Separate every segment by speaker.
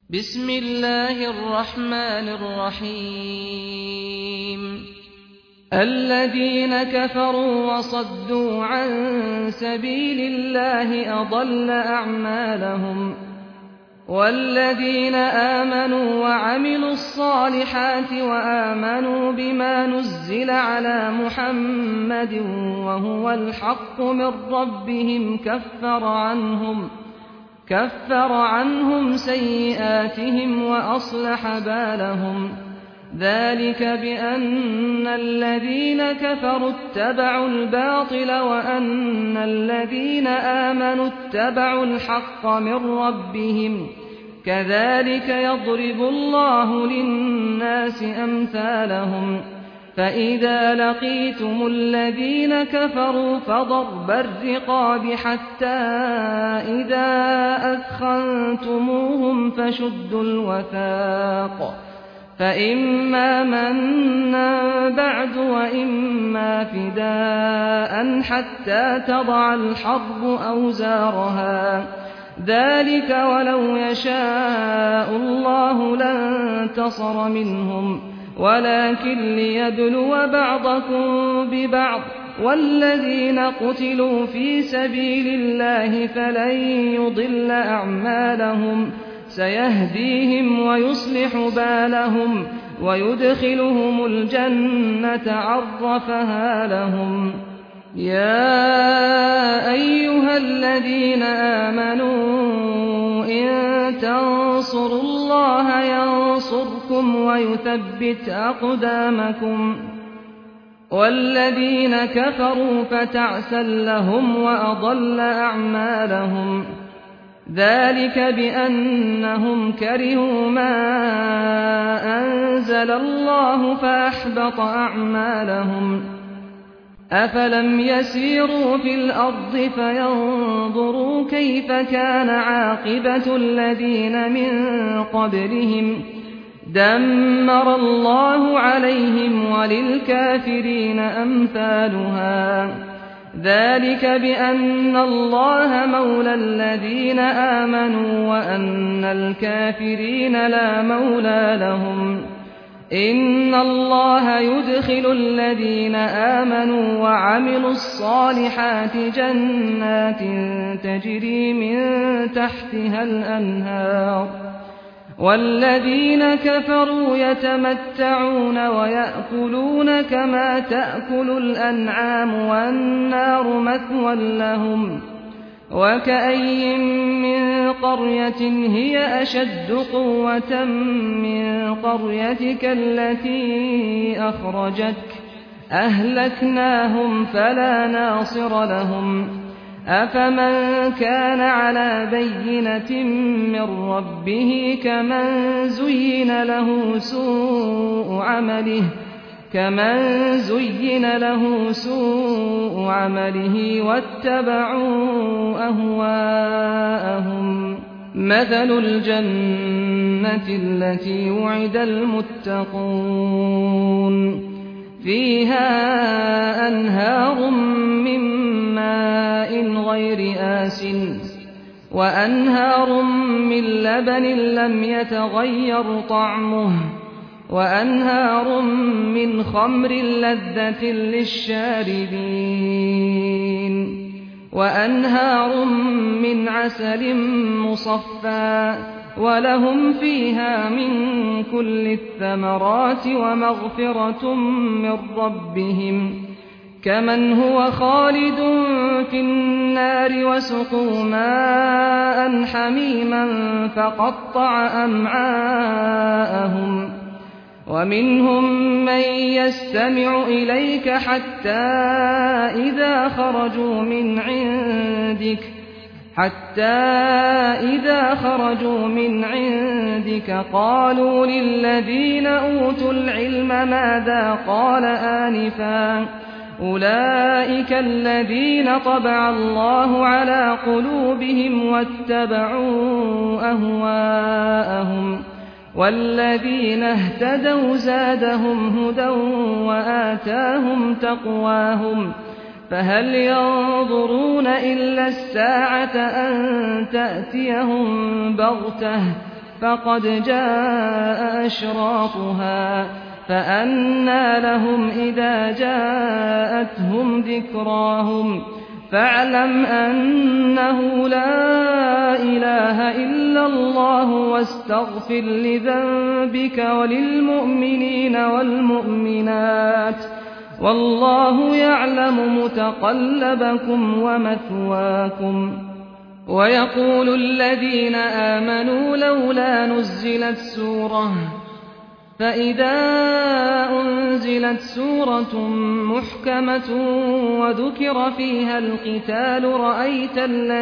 Speaker 1: بسم الله الرحمن الرحيم الذين كفروا وصدوا عن سبيل الله أضل أعمالهم والذين آمنوا وعملوا الصالحات وآمنوا بما نزل على محمد وهو الحق من ربهم كفر عنهم سيئاتهم وأصلح بالهم ذلك بأن الذين كفروا اتبعوا الباطل وأن الذين آمنوا اتبعوا الحق من ربهم كذلك يضرب الله للناس أمثالهم فإذا لقيتم الذين كفروا فضرب الرقاب حتى إذا أثخنتموهم فشدوا الوثاق فإما منا بعد وإما فداء حتى تضع الحرب أوزارها ذلك ولو يشاء الله لانتصر منهم ولكن ليبلو بعضكم ببعض والذين قتلوا في سبيل الله فلن يضل أعمالهم سيهديهم ويصلح بالهم ويدخلهم الجنة عرفها لهم يا أيها الذين آمنوا إن تنصروا الله ينصركم ويثبت أقدامكم والذين كفروا فتعسا لهم وأضل أعمالهم ذلك بأنهم كرهوا ما أنزل الله فأحبط أعمالهم أفلم يسيروا في الأرض فينظروا كيف كان عاقبة الذين من قبلهم دمر الله عليهم وللكافرين أمثالها ذلك بأن الله مولى الذين آمنوا وأن الكافرين لا مولى لهم إن الله يدخل الذين آمنوا وعملوا الصالحات جنات تجري من تحتها الأنهار والذين كفروا يتمتعون ويأكلون كما تأكل الأنعام والنار مثوى لهم وكأي من قرية هي أشد قوة من قريتك التي أخرجتك أهلكناهم فلا ناصر لهم أفمن كان على بينة من ربه كمن زين له سوء عمله واتبعوا أهواءهم مثل الجنة التي وعد المتقون فيها أنهار من ماء غير آسن وأنهار من لبن لم يتغير طعمه وأنهار من خمر لذة للشاربين وأنهار من عسل مصفى ولهم فيها من كل الثمرات ومغفرة من ربهم كمن هو خالد في النار وسقوا ماء حميما فقطع أمعاءهم ومنهم من يستمع إليك حتى إذا خرجوا من عندك قالوا للذين أوتوا العلم ماذا قال آنفا أولئك الذين طبع الله على قلوبهم واتبعوا أهواءهم والذين اهتدوا زادهم هدى وآتاهم تقواهم فهل ينظرون إلا الساعة أن تأتيهم بغتة فقد جاء أشراطها فأنى لهم إذا جاءتهم ذكراهم فاعلم أنه لا إله إلا الله واستغفر لذنبك وللمؤمنين والمؤمنات والله يعلم متقلبكم ومثواكم. ويقول الذين آمنوا لولا نزلت سورة فإذا أنزلت سورة محكمة وذكر فيها القتال رأيت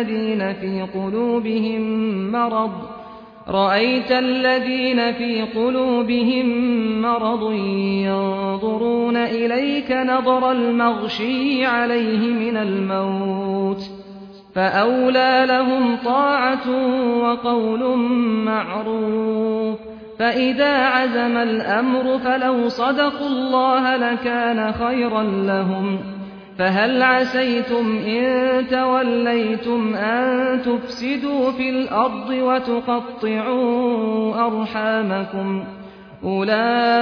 Speaker 1: الذين في قلوبهم مرض ينظرون إليك نظر المغشي عليه من الموت فأولى لهم طاعة وقول معروف. فإذا عزم الأمر فلو صدقوا الله لكان خيرا لهم. فهل عسيتم إن توليتم أن تفسدوا في الأرض وتقطعوا أرحامكم أولئك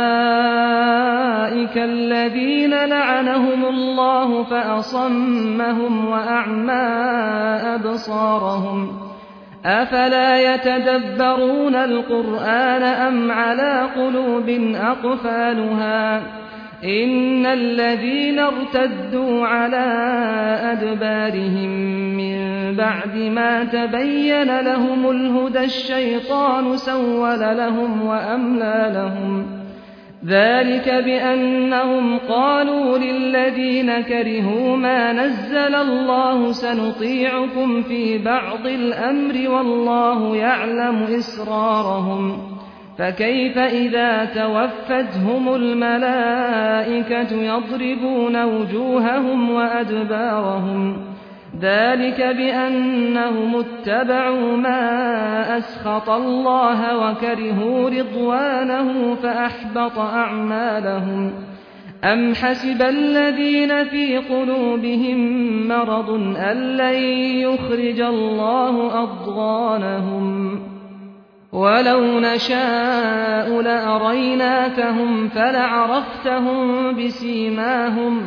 Speaker 1: الذين لعنهم الله فأصمهم وأعمى أبصارهم أفلا يتدبرون القرآن أم على قلوب أقفالها إن الذين ارتدوا على أدبارهم من بعد ما تبين لهم الهدى الشيطان سول لهم وأملى لهم ذلك بأنهم قالوا للذين كرهوا ما نزل الله سنطيعكم في بعض الأمر والله يعلم إسرارهم فكيف إذا توفتهم الملائكة يضربون وجوههم وأدبارهم ذلك بأنهم اتبعوا ما أسخط الله وكرهوا رضوانه فأحبط أعمالهم. أم حسب الذين في قلوبهم مرض أن لن يخرج الله أضغانهم ولو نشاء لأريناكهم فلعرفتهم بسيماهم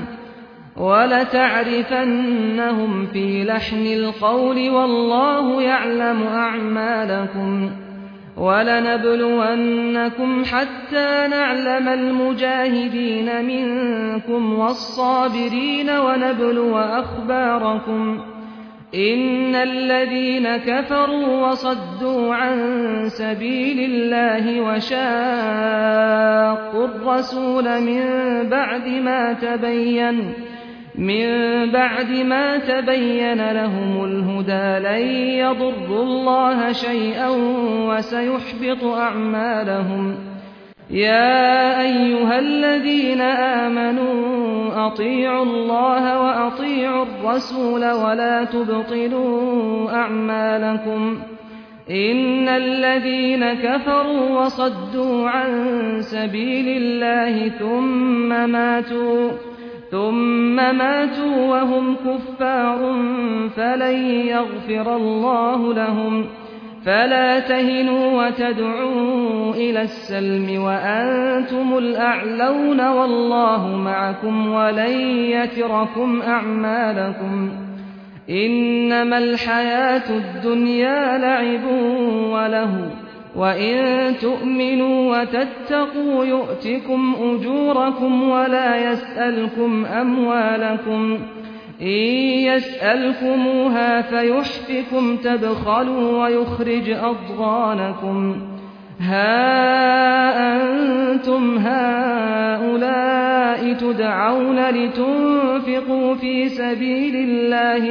Speaker 1: ولتعرفنهم في لحن القول والله يعلم أعمالكم. ولنبلونكم حتى نعلم المجاهدين منكم والصابرين ونبلو أخباركم إن الذين كفروا وصدوا عن سبيل الله وشاقوا الرسول من بعد ما تبين لهم الهدى لن يضروا الله شيئا وسيحبط أعمالهم. يا أيها الذين آمنوا أطيعوا الله وأطيعوا الرسول ولا تبطلوا أعمالكم إن الذين كفروا وصدوا عن سبيل الله ثم ماتوا وهم كفار فلن يغفر الله لهم. فلا تهنوا وتدعوا إلى السلم وأنتم الأعلون والله معكم ولن يتركم أعمالكم. إنما الحياة الدنيا لعب وله وإن تؤمنوا وتتقوا يؤتكم أجوركم ولا يسألكم أموالكم إن يسألكموها فيحفكم تبخلوا ويخرج أضغانكم. ها أنتم هؤلاء تدعون لتنفقوا في سبيل الله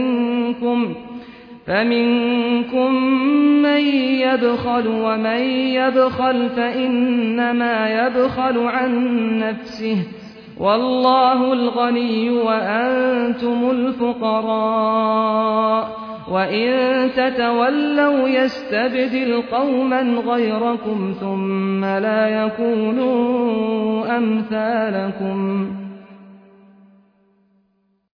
Speaker 1: فمنكم من يبخل ومن يبخل فإنما يبخل عن نفسه والله الغني وأنتم الفقراء وإن تتولوا يستبدل قوما غيركم ثم لا يكونوا أمثالكم.